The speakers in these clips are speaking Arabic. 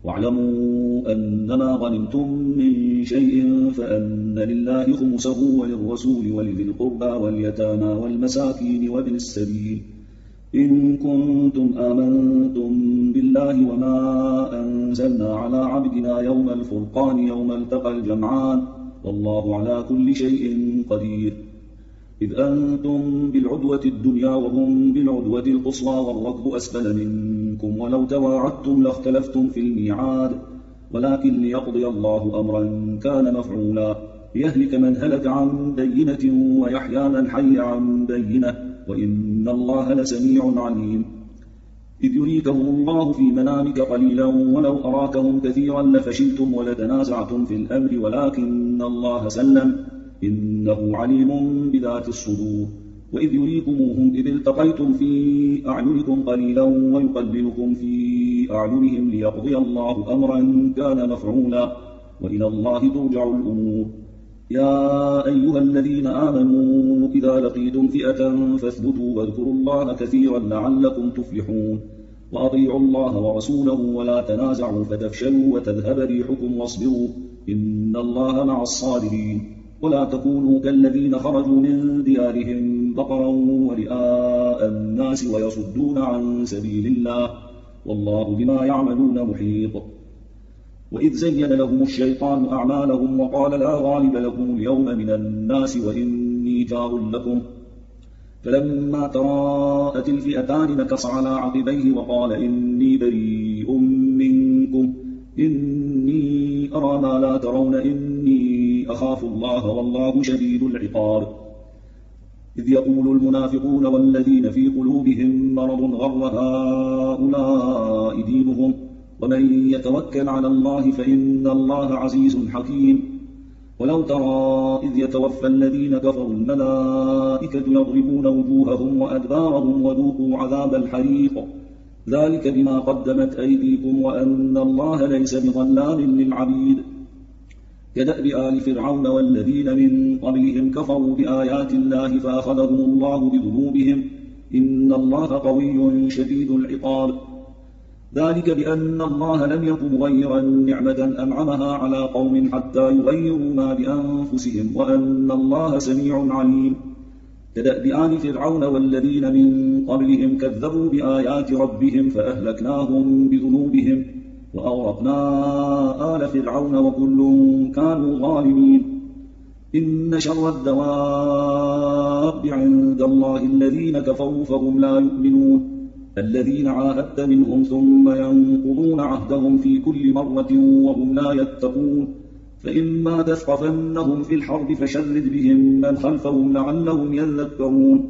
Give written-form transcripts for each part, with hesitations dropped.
واعلموا أنما غنمتم من شيء فأن لله خمسه وللرسول ولذي القربى واليتامى والمساكين وابن السبيل إن كنتم آمنتم بالله وما أنزلنا على عبدنا يوم الفرقان يوم التقى الجمعان والله على كل شيء قدير. إذ أنتم بالعدوة الدنيا وهم بالعدوة القصوى والركب أسفل منكم ولو تواعدتم لاختلفتم في الميعاد ولكن ليقضي الله أمرا كان مفعولا ليهلك من هلك عن بينة ويحيى من حي عن بينة وإن الله لسميع عليم. إذ يريكهم الله في منامك قليلا ولو أراكهم كثيرا لفشلتم ولتنازعتم في الأمر ولكن الله سلم إنه عليم بذات الصدور. وإذ يريكموهم إذ التقيتم في أعينكم قليلا ويقللكم في أعينهم ليقضي الله أمرا كان مفعولا وإلى الله ترجع الأمور. يا أيها الذين آمنوا إذا لقيتم فئة فاثبتوا واذكروا الله كثيرا لعلكم تفلحون. وأطيعوا الله ورسوله ولا تنازعوا فتفشلوا وتذهب ريحكم واصبروا إن الله مع الصابرين. ولا تكونوا كالذين خرجوا من ديارهم بطرا ورئاء الناس ويصدون عن سبيل الله والله بما يعملون محيط. وإذ زين لهم الشيطان أعمالهم وقال لا غالب لكم اليوم من الناس وإني جار لكم فلما تراءت الفئتان نكص على عقبيه وقال إني بريء منكم إني أرى ما لا ترون إني أخاف الله والله شديد العقاب. إذ يقول المنافقون والذين في قلوبهم مرض غر هؤلاء دينهم ومن يتوكل على الله فإن الله عزيز حكيم. ولو ترى إذ يتوفى الذين كفروا الملائكة يضربون وجوههم وأدبارهم وذوقوا عذاب الحريق ذلك بما قدمت أيديكم وأن الله ليس بظلام للعبيد. كدأب آل فرعون والذين من قبلهم كفروا بآيات الله فأخذهم الله بذنوبهم إن الله قوي شديد العقاب. ذلك بأن الله لم يكن مغيرا نعمة أنعمها على قوم حتى يغيروا ما بأنفسهم وأن الله سميع عليم. كدأب آل فرعون والذين من قبلهم كذبوا بآيات ربهم فأهلكناهم بذنوبهم وأغرقنا آل فرعون وكل كانوا ظالمين. إن شر الدواب عند الله الذين كفروا فهم لا يؤمنون الذين عاهدت منهم ثم ينقضون عهدهم في كل مرة وهم لا يتقون. فإما تثقفنهم في الحرب فشرد بهم من خلفهم لعلهم يذكرون.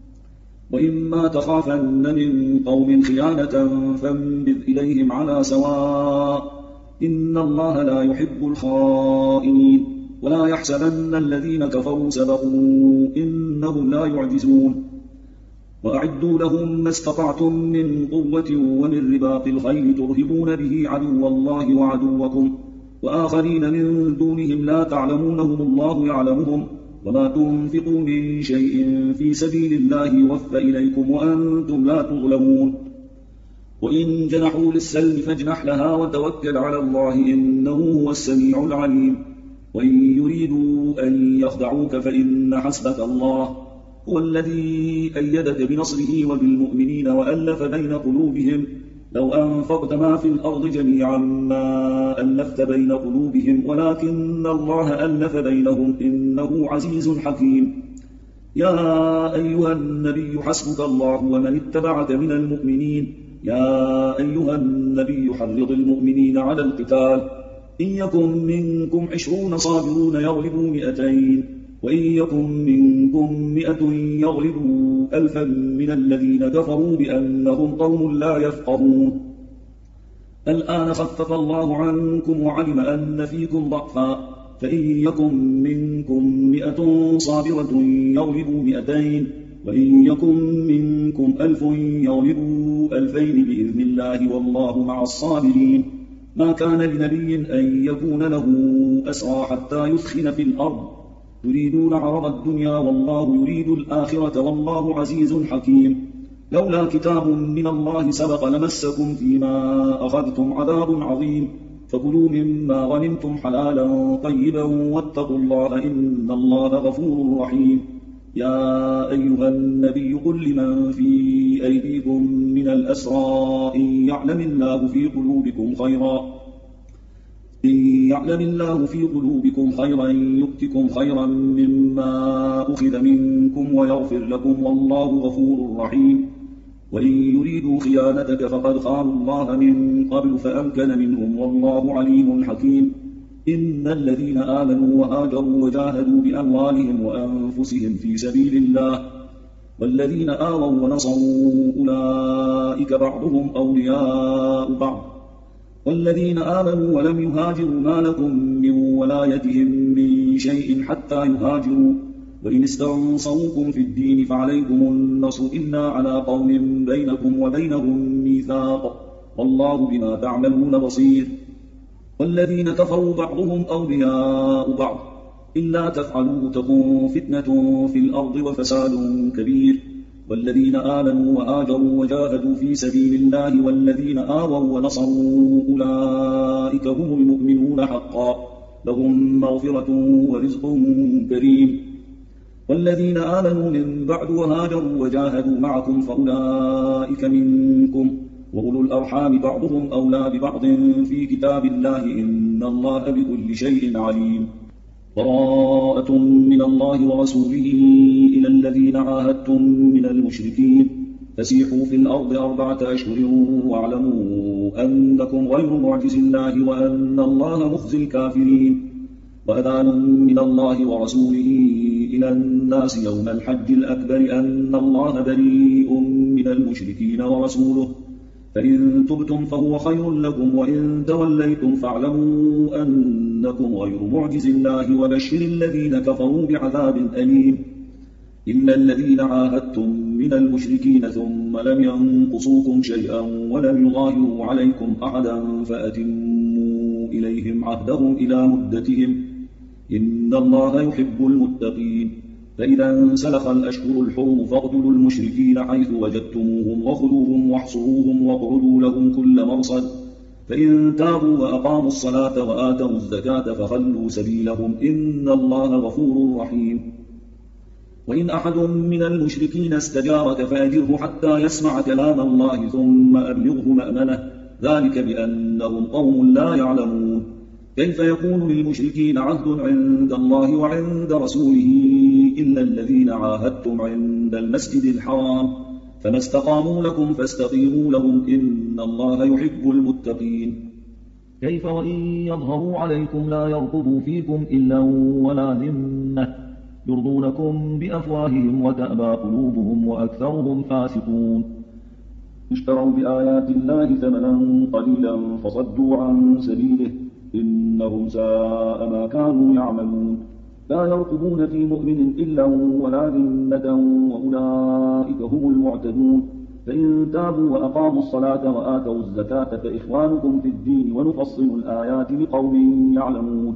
وإما تخافن من قوم خيانة فانبذ إليهم على سواء إن الله لا يحب الخائنين. ولا يحسبن الذين كفروا سبقوا إنهم لا يعجزون. وأعدوا لهم ما استطعتم من قوة ومن رباط الخيل ترهبون به عدو الله وعدوكم وآخرين من دونهم لا تعلمونهم الله يعلمهم وما تنفقوا من شيء في سبيل الله يوفى إليكم وأنتم لا تظلمون. وإن جنحوا للسلم فاجنح لها وتوكل على الله إنه هو السميع العليم. وإن يريدوا أن يخدعوك فإن حسبك الله هو الذي أيدك بنصره وبالمؤمنين وألف بين قلوبهم لو أنفقت ما في الأرض جميعا ما ألفت بين قلوبهم ولكن الله ألف بينهم إنه عزيز حكيم. يا أيها النبي حسبك الله ومن اتبعك من المؤمنين. يا أيها النبي حرض المؤمنين على القتال إن يكن منكم 20 صابرون يغلبوا 200 وإن يكن منكم 100 يغلبوا 1000 من الذين كفروا بأنهم قوم لا يفقهون. الآن خفف الله عنكم وعلم أن فيكم ضعفا فإن يكن منكم 100 صابرة يغلبوا 200 وإن يكن منكم 1000 يغلبوا 2000 بإذن الله والله مع الصابرين. ما كان لنبي أن يكون له أسرى حتى يثخن في الأرض تريدون عرض الدنيا والله يريد الآخرة والله عزيز حكيم. لولا كتاب من الله سبق لمسكم فيما أخذتم عذاب عظيم فكلوا مما غنمتم حلالا طيبا واتقوا الله إن الله غفور رحيم يا أيها النبي قل لمن في أيديكم من الأسرى إن يعلم الله في قلوبكم خيرا يؤتكم خيرا مما أخذ منكم ويغفر لكم والله غفور رحيم وإن يريدوا خيانتك فقد خانوا الله من قبل فأمكن منهم والله عليم حكيم إن الذين آمنوا وهاجروا وجاهدوا بأموالهم وأنفسهم في سبيل الله والذين آووا ونصروا أولئك بعضهم أولياء بعض والذين آمنوا ولم يهاجروا ما لكم من ولايتهم من شيء حتى يهاجروا وإن استنصروكم في الدين فعليكم النصر إلا على قوم بينكم وبينهم ميثاق والله بما تعملون بصير والذين كفروا بعضهم أولياء بعض إلا تفعلوا تكن فتنة في الأرض وفساد كبير والذين آمنوا وآجروا وجاهدوا في سبيل الله والذين آووا ونصروا أولئك هم المؤمنون حقا لهم مغفرة ورزق كريم والذين آمنوا من بعد وهاجروا وجاهدوا معكم فأولئك منكم وأولو الأرحام بعضهم أولى ببعض في كتاب الله إن الله بكل شيء عليم براءة من الله ورسوله إلى الذين عاهدتم من المشركين فسيحوا في الأرض 4 أشهر واعلموا أنكم غير معجز الله وأن الله مخزي الكافرين وأذان من الله ورسوله إلى الناس يوم الحج الأكبر أن الله بريء من المشركين ورسوله فإن تبتم فهو خير لكم وإن توليتم فاعلموا أنكم غير معجز الله وبشر الذين كفروا بعذاب أليم إلا الذين عاهدتم من المشركين ثم لم ينقصوكم شيئا ولم يظاهروا عليكم أحدا فأتموا إليهم عهدهم إلى مدتهم إن الله يحب المتقين فإذا انسلخ الأشهر الحرم فاقتلوا المشركين حيث وجدتموهم وخذوهم واحصروهم واقعدوا لهم كل مرصد فإن تابوا وأقاموا الصلاة وآتوا الزكاة فخلوا سبيلهم إن الله غفور رحيم وإن أحد من المشركين استجارك فأجره حتى يسمع كلام الله ثم أبلغه مأمنه ذلك بأنهم قوم لا يعلمون كيف يكون للمشركين عهد عند الله وعند رسوله إلا الذين عاهدتم عند المسجد الحرام فما استقاموا لكم فاستقيموا لهم إن الله يحب المتقين كيف وإن يظهروا عليكم لا يرقبوا فيكم إلا ولا ذمة يرضونكم بأفواههم وتأبى قلوبهم وأكثرهم فاسقون اشتروا بآيات الله ثمنا قليلا فصدوا عن سبيله إنهم ساء ما كانوا يعملون لا يرقبون في مؤمن إلا ولا ذمة وأولئك هم المعتدون فإن تابوا وأقاموا الصلاة وآتوا الزكاة فإخوانكم في الدين ونفصل الآيات لقوم يعلمون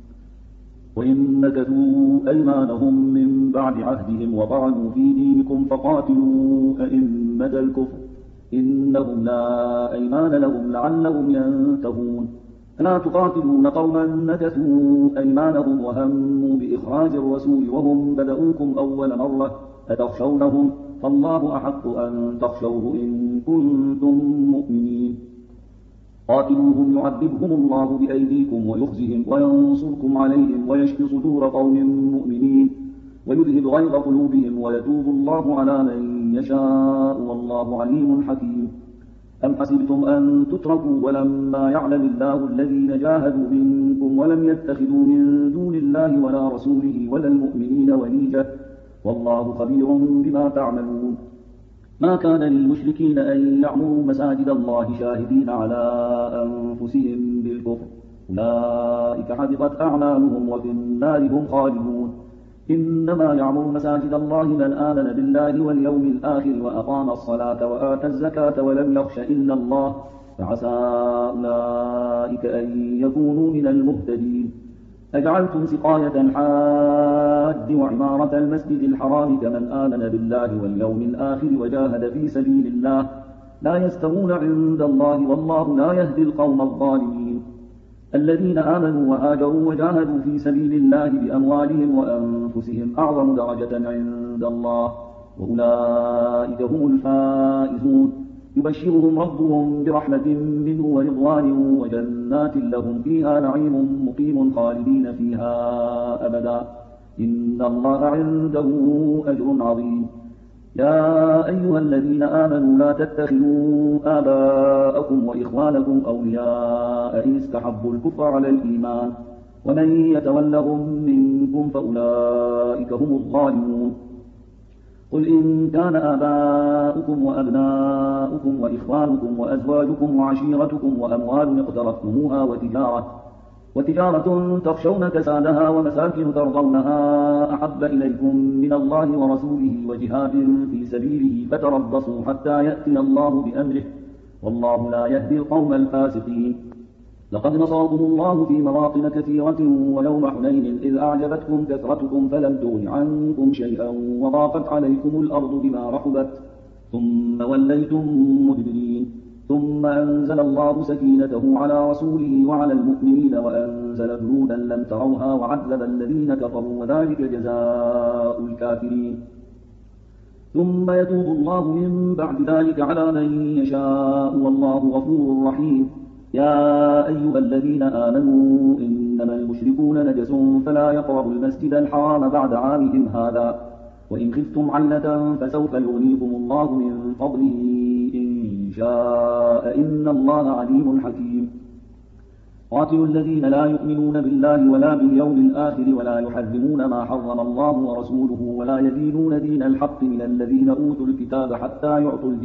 وإن نكثوا أيمانهم من بعد عهدهم وطعنوا في دينكم فقاتلوا أئمة الكفر إنهم لا أيمان لهم لعلهم ينتهون ألا تقاتلون قوما نكثوا أيمانهم وهموا بإخراج الرسول وهم بدؤوكم أول مرة أتخشونهم فالله أحق أن تخشوه إن كنتم مؤمنين قاتلوهم يعذبهم الله بأيديكم ويخزهم وينصركم عليهم ويشفي صدور قوم مؤمنين ويذهب غيظ قلوبهم ويتوب الله على من يشاء والله عليم حكيم أم حسبتم أن تتركوا ولما يعلم الله الذين جاهدوا منكم ولم يتخذوا من دون الله ولا رسوله ولا المؤمنين وليجة والله خبير بما تعملون ما كان للمشركين أن يعمروا مساجد الله شاهدين على أنفسهم بالكفر أولئك حبطت أعمالهم وفي النار هم خالدون إنما يعمر مساجد الله من آمن بالله واليوم الآخر وأقام الصلاة وآتى الزكاة ولم يخش إلا الله فعسى أولئك أن يكونوا من المهتدين أجعلتم سقاية الحاج وعمارة المسجد الحرام كمن آمن بالله واليوم الآخر وجاهد في سبيل الله لا يستوون عند الله والله لا يهدي القوم الظالمين. الذين آمنوا وهاجروا وجاهدوا في سبيل الله بأموالهم وأنفسهم أعظم درجة عند الله وأولئك هم الفائزون. يبشرهم ربهم برحمة منه ورضوان وجنات لهم فيها نعيم مقيم خالدين فيها أبدا إن الله عنده أجر عظيم. يا أيها الذين آمنوا لا تتخذوا آباءكم وإخوانكم أولياء إن استحبوا الكفر على الإيمان ومن يتولهم منكم فأولئك هم الظالمون. قل إن كان آباؤكم وأبناؤكم وإخوانكم وأزواجكم وعشيرتكم وأموال اقترفتموها وتجارة تخشون كسادها ومساكن ترضونها أحب إليكم من الله ورسوله وجهاد في سبيله فتربصوا حتى يأتي الله بأمره والله لا يهدي القوم الفاسقين. لقد نصركم الله في مواطن كثيرة ويوم حنين إذ أعجبتكم كثرتكم فلم تغن عنكم شيئا وضاقت عليكم الأرض بما رحبت ثم وليتم مدبرين. ثم أنزل الله سكينته على رسوله وعلى المؤمنين وأنزل جنودا لم تروها وعذب الذين كفروا وذلك جزاء الكافرين. ثم يتوب الله من بعد ذلك على من يشاء والله غفور رحيم. يا أيها الذين آمنوا إنما المشركون نجس فلا يقربوا المسجد الحرام بعد عامهم هذا وإن خفتم عيلة فسوف يغنيكم الله من فضله إن شاء إن الله عليم حكيم. قاتلوا الذين لا يؤمنون بالله ولا باليوم الآخر ولا يحرمون ما حرم الله ورسوله ولا يدينون دين الحق من الذين أوتوا الكتاب حتى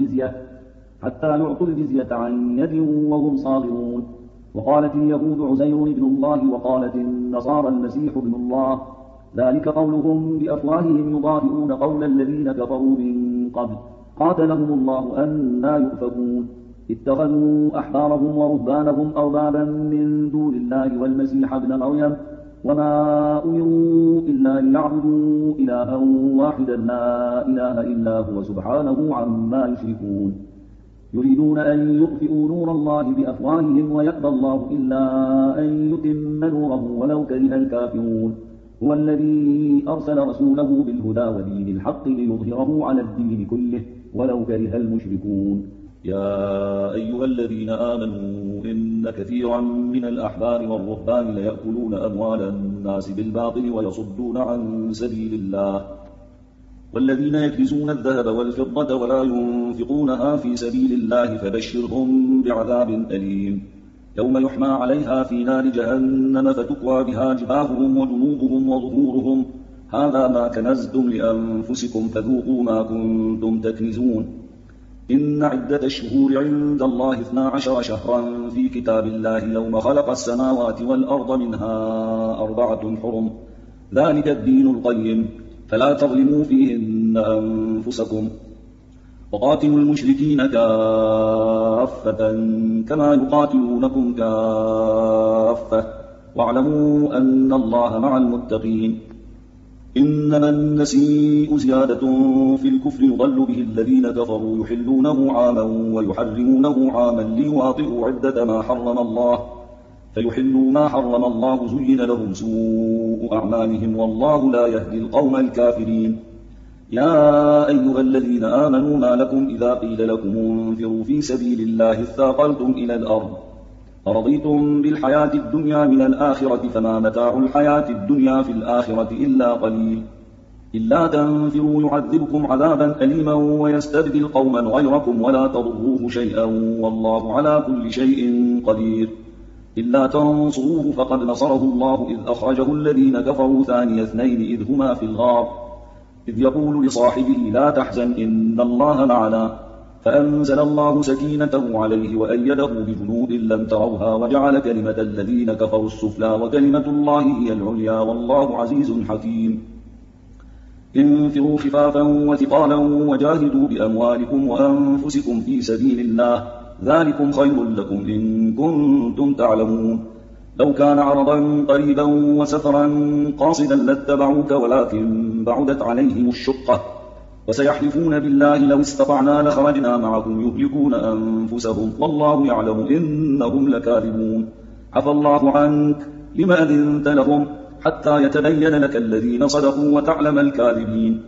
يعطوا الجزية عن يد وهم صاغرون. وقالت اليهود عزير ابن الله وقالت النصارى المسيح ابن الله ذلك قولهم بأفواههم يضاهئون قول الذين كفروا من قبل قاتلهم الله أنى يؤفكون. اتخذوا أحبارهم ورهبانهم أربابا من دون الله والمسيح ابن مريم وما أمروا إلا ليعبدوا إلها واحدا لا إله إلا هو سبحانه عما يشركون. يريدون أن يطفئوا نور الله بأفواههم ويأبى الله إلا أن يتم نوره ولو كره الكافرون. هو الذي أرسل رسوله بالهدى ودين الحق ليظهره على الدين كله ولو كره المشركون. يا أيها الذين آمنوا إن كثيرا من الأحبار والرهبان ليأكلون أموال الناس بالباطل ويصدون عن سبيل الله والذين يكنزون الذهب والفضة ولا ينفقونها في سبيل الله فبشرهم بعذاب أليم. يوم يحمى عليها في نار جهنم فتكوى بها جباههم وجنوبهم وظهورهم هذا ما كنزتم لأنفسكم فذوقوا ما كنتم تكنزون. إن عدة الشهور عند الله 12 شهرا في كتاب الله يوم خلق السماوات والأرض منها 4 حرم ذلك الدين القيم فلا تظلموا فيهن أنفسكم. وقاتلوا المشركين كافة كما يقاتلونكم كافة واعلموا أن الله مع المتقين. إنما النسيء زيادة في الكفر يضل به الذين كفروا يحلونه عاما ويحرمونه عاما ليواطئوا عدة ما حرم الله فيحلوا ما حرم الله زين لهم سوء أعمالهم والله لا يهدي القوم الكافرين. يا أيها الذين آمنوا ما لكم إذا قيل لكم انفروا في سبيل الله اثاقلتم إلى الأرض أرضيتم بالحياة الدنيا من الآخرة فما متاع الحياة الدنيا في الآخرة إلا قليل. إلا تنفروا يعذبكم عذابا أليما ويستبدل قوما غيركم ولا تضروه شيئا والله على كل شيء قدير. إلا تنصروه فقد نصره الله إذ أخرجه الذين كفروا ثاني اثنين إذ هما في الغار إذ يقول لصاحبه لا تحزن إن الله معنا فأنزل الله سكينته عليه وأيده بجنود لم تروها وجعل كلمة الذين كفروا السفلى وكلمة الله هي العليا والله عزيز حكيم. انفروا خفافا وثقالا وجاهدوا بأموالكم وأنفسكم في سبيل الله ذلكم خير لكم إن كنتم تعلمون. لو كان عرضا قريبا وسفرا قاصدا لاتبعوك ولكن بعدت عليهم الشقة وسيحلفون بالله لو استطعنا لخرجنا معكم يهلكون أنفسهم والله يعلم إنهم لكاذبون عفى الله عنك لما أذنت لهم حتى يتبين لك الذين صدقوا وتعلم الكاذبين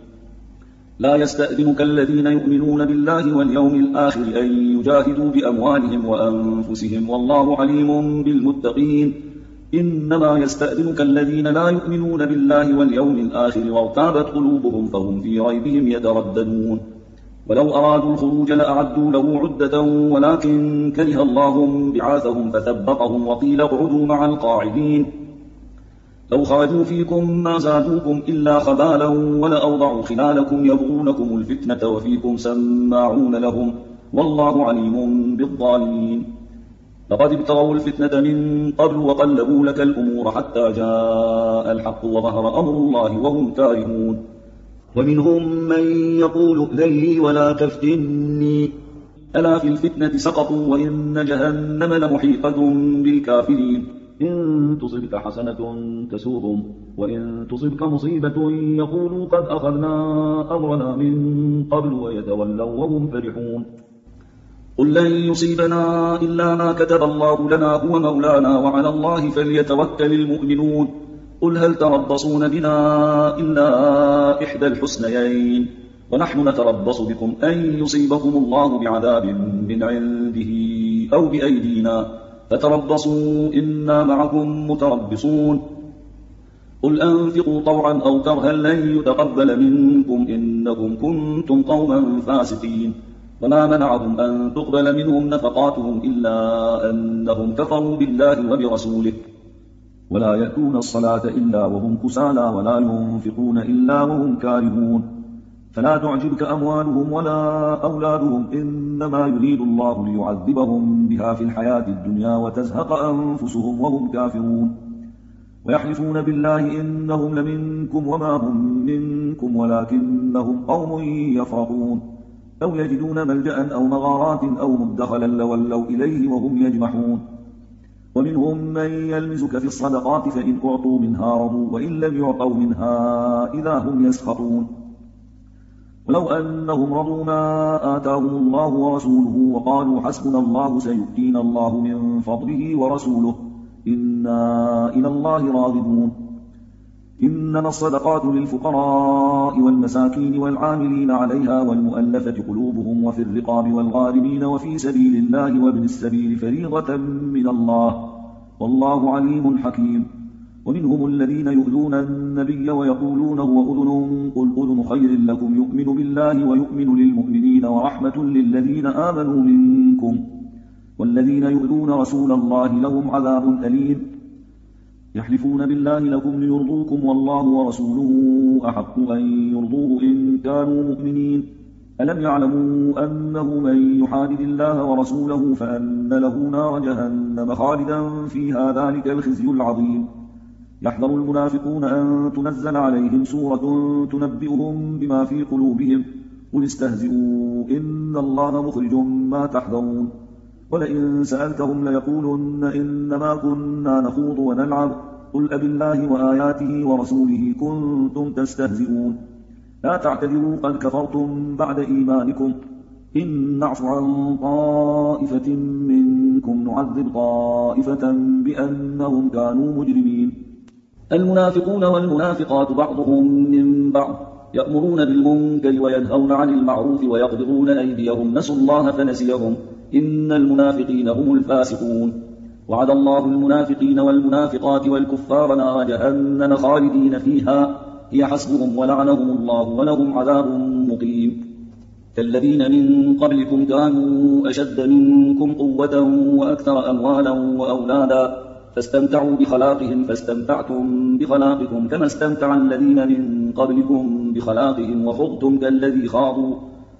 لا يستأذنك الذين يؤمنون بالله واليوم الآخر أن يجاهدوا بأموالهم وأنفسهم والله عليم بالمتقين إنما يستأذنك الذين لا يؤمنون بالله واليوم الآخر وارتابت قلوبهم فهم في ريبهم يترددون ولو أرادوا الخروج لأعدوا له عدة ولكن كره الله بعاثهم فثبطهم وقيل اقعدوا مع القاعدين لو خرجوا فيكم ما زادوكم إلا خبالا ولأوضعوا خلالكم يبغونكم الفتنة وفيكم سماعون لهم والله عليم بالظالمين لقد ابتغوا الفتنة من قبل وقلبوا لك الأمور حتى جاء الحق وظهر أمر الله وهم كارهون ومنهم من يقول لي ولا تفتني ألا في الفتنة سقطوا وإن جهنم لمحيطة بالكافرين إن تصبك حسنة تسوهم وإن تصبك مصيبة يقولوا قد أخذنا أمرنا من قبل ويتولوا وهم فرحون قل لن يصيبنا إلا ما كتب الله لنا هو مولانا وعلى الله فليتوكل المؤمنون قل هل تربصون بنا إلا إحدى الحسنيين ونحن نتربص بكم أن يصيبكم الله بعذاب من عنده أو بأيدينا فتربصوا إنا معكم متربصون قل أنفقوا طوعا أو كرها لن يتقبل منكم إنكم كنتم قوما فاسقين وما منعهم أن تقبل منهم نفقاتهم إلا أنهم كفروا بالله وبرسوله ولا يأتون الصلاة إلا وهم كسالى ولا ينفقون إلا وهم كارهون فلا تعجبك أموالهم ولا أولادهم إنما يريد الله ليعذبهم بها في الحياة الدنيا وتزهق أنفسهم وهم كافرون ويحلفون بالله إنهم لمنكم وما هم منكم ولكنهم قوم يفرقون لو يجدون ملجأ أو مغارات أو مدخلا لولوا إليه وهم يجمحون ومنهم من يلمزك في الصدقات فإن أعطوا منها رضوا وإن لم يعطوا منها إذا هم يسخطون ولو أنهم رضوا ما آتاهم الله ورسوله وقالوا حسبنا الله سيؤتينا الله من فضله ورسوله إنا إلى الله راغبون إنما الصدقات للفقراء والمساكين والعاملين عليها والمؤلفة قلوبهم وفي الرقاب والغارمين وفي سبيل الله وابن السبيل فريضة من الله والله عليم حكيم ومنهم الذين يؤذون النبي ويقولون هو أذن قل أذن خير لكم يؤمن بالله ويؤمن للمؤمنين ورحمة للذين آمنوا منكم والذين يؤذون رسول الله لهم عذاب أليم يحلفون بالله لكم ليرضوكم والله ورسوله أحق أن يرضوه إن كانوا مؤمنين ألم يعلموا أنه من يحادد الله ورسوله فأن له نار جهنم خالدا فيها ذلك الخزي العظيم يحذر المنافقون أن تنزل عليهم سورة تنبئهم بما في قلوبهم قل استهزئوا إن الله مخرج ما تحذرون ولئن سألتهم ليقولن إنما كنا نخوض ونلعب قل أبالله وآياته ورسوله كنتم تستهزئون لا تعتذروا قد كفرتم بعد إيمانكم إن نعفو عن طائفة منكم نعذب طائفة بأنهم كانوا مجرمين المنافقون والمنافقات بعضهم من بعض يأمرون بالمنكر وينهون عن المعروف ويقبضون أيديهم نسوا الله فنسيهم إن المنافقين هم الفاسقون وعد الله المنافقين والمنافقات والكفار نار جهنم خالدين فيها هي حسبهم ولعنهم الله ولهم عذاب مقيم كالذين من قبلكم كانوا أشد منكم قوة وأكثر أموالا وأولادا فاستمتعوا بخلاقهم فاستمتعتم بخلاقكم كما استمتع الذين من قبلكم بخلاقهم وخضتم كالذي خاضوا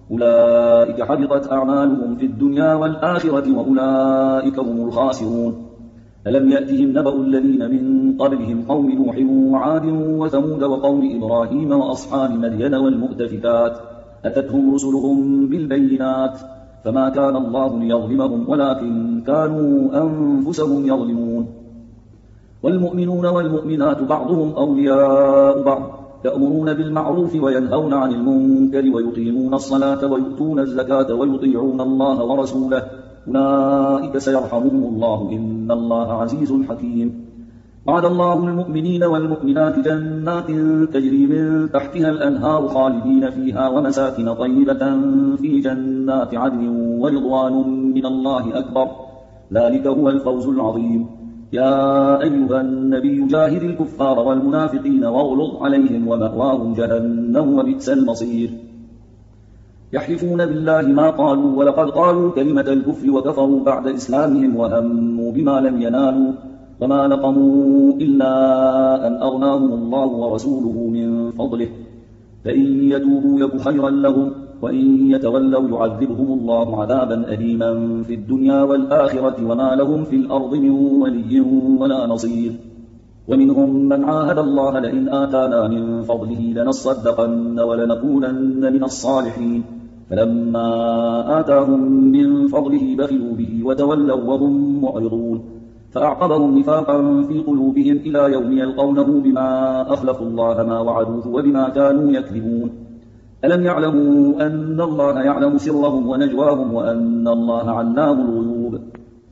أولئك حبطت أعمالهم في الدنيا والآخرة وأولئك هم الخاسرون ألم يأتهم نبأ الذين من قبلهم قوم نوح وعاد وثمود وقوم إبراهيم وأصحاب مدين والمؤتفكات أتتهم رسلهم بالبينات فما كان الله ليظلمهم ولكن كانوا أنفسهم يظلمون والمؤمنون والمؤمنات بعضهم أولياء بعض يأمرون بالمعروف وينهون عن المنكر ويقيمون الصلاة ويؤتون الزكاة ويطيعون الله ورسوله أولئك سيرحمهم الله إن الله عزيز حكيم. وعد الله المؤمنين والمؤمنات جنات تجري من تحتها الأنهار خالدين فيها ومساكن طيبة في جنات عدن ورضوان من الله أكبر ذلك هو الفوز العظيم. يا أيها النبي جاهد الكفار والمنافقين واغلظ عليهم ومأواهم جهنم وبئس المصير. يحلفون بالله ما قالوا ولقد قالوا كلمة الكفر وكفروا بعد إسلامهم وهموا بما لم ينالوا وما نقموا إلا أن أغناهم الله ورسوله من فضله فإن يتوبوا يك خيرا لهم وإن يتولوا يعذبهم الله عذابا أليما في الدنيا والآخرة وما لهم في الأرض من ولي ولا نصير. ومنهم من عاهد الله لئن آتانا من فضله لنصدقن ولنكونن من الصالحين فلما آتاهم من فضله بخلوا به وتولوا وهم معرضون فأعقبهم نفاقا في قلوبهم إلى يوم يلقونه بما أخلفوا الله ما وعدوه وبما كانوا يكذبون. ألم يعلموا أن الله يعلم سرهم ونجواهم وأن الله علام الغيوب.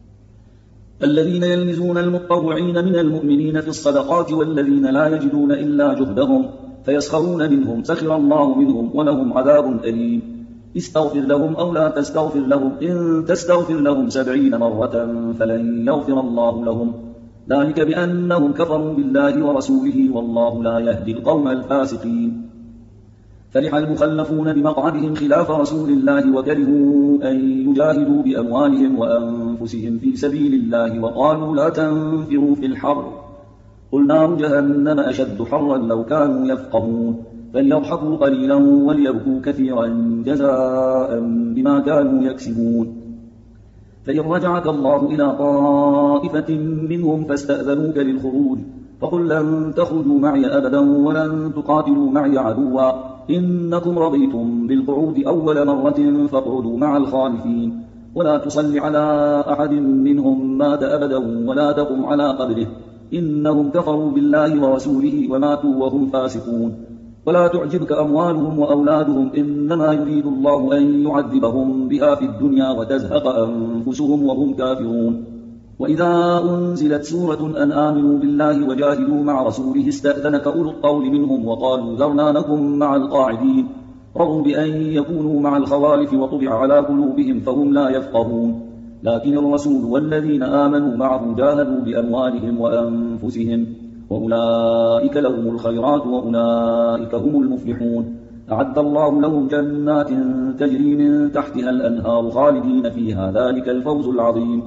الذين يلمزون المتطوعين من المؤمنين في الصدقات والذين لا يجدون إلا جهدهم فيسخرون منهم سخر الله منهم ولهم عذاب أليم. استغفر لهم أو لا تستغفر لهم إن تستغفر لهم 70 مرة فلن يغفر الله لهم ذلك بأنهم كفروا بالله ورسوله والله لا يهدي القوم الفاسقين. فرح المخلفون بمقعدهم خلاف رسول الله وكرهوا أن يجاهدوا بأموالهم وأنفسهم في سبيل الله وقالوا لا تنفروا في الحر قل نار جهنم أشد حرا لو كانوا يفقهون فليضحكوا قليلا وليبكوا كثيرا جزاء بما كانوا يكسبون. فإن رجعك الله إلى طائفة منهم فاستأذنوك للخروج فقل لن تخرجوا معي أبدا ولن تقاتلوا معي عدوا إنكم رضيتم بالقعود أول مرة فاقعدوا مع الخالفين ولا تصل على أحد منهم مات أبدا ولا تقم على قبره إنهم كفروا بالله ورسوله وماتوا وهم فاسقون. ولا تعجبك أموالهم وأولادهم إنما يريد الله أن يعذبهم بها في الدنيا وتزهق أنفسهم وهم كافرون. وإذا أنزلت سورة أن آمنوا بالله وجاهدوا مع رسوله استأذنك أولو الطول منهم وقالوا ذرنا نكن مع القاعدين رضوا بأن يكونوا مع الخوالف وطبع على قلوبهم فهم لا يفقهون. لكن الرسول والذين آمنوا معه جاهدوا بأموالهم وأنفسهم وأولئك لهم الخيرات وأولئك هم المفلحون. أعد الله لهم جنات تجري من تحتها الأنهار خالدين فيها ذلك الفوز العظيم.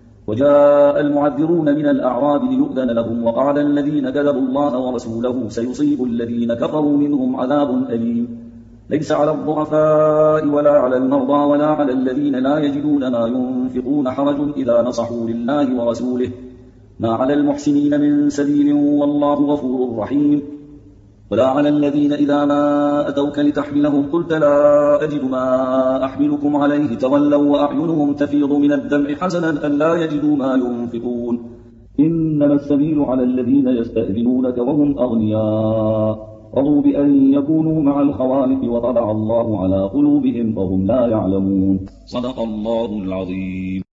وجاء المعذرون من الأعراب ليؤذن لهم وقال الذين كذبوا الله ورسوله سيصيب الذين كفروا منهم عذاب أليم. ليس على الضعفاء ولا على المرضى ولا على الذين لا يجدون ما ينفقون حرج إذا نصحوا لله ورسوله ما على المحسنين من سبيل والله غفور رحيم. ولا على الذين إذا ما أتوك لتحملهم قلت لا أجد ما أحملكم عليه تولوا وأعينهم تفيض من الدمع حزنا أن لا يجدوا ما ينفقون إنما السبيل على الذين يستأذنونك وهم أغنياء رضوا بأن يكونوا مع الخوالف وطبع الله على قلوبهم فهم لا يعلمون. صدق الله العظيم.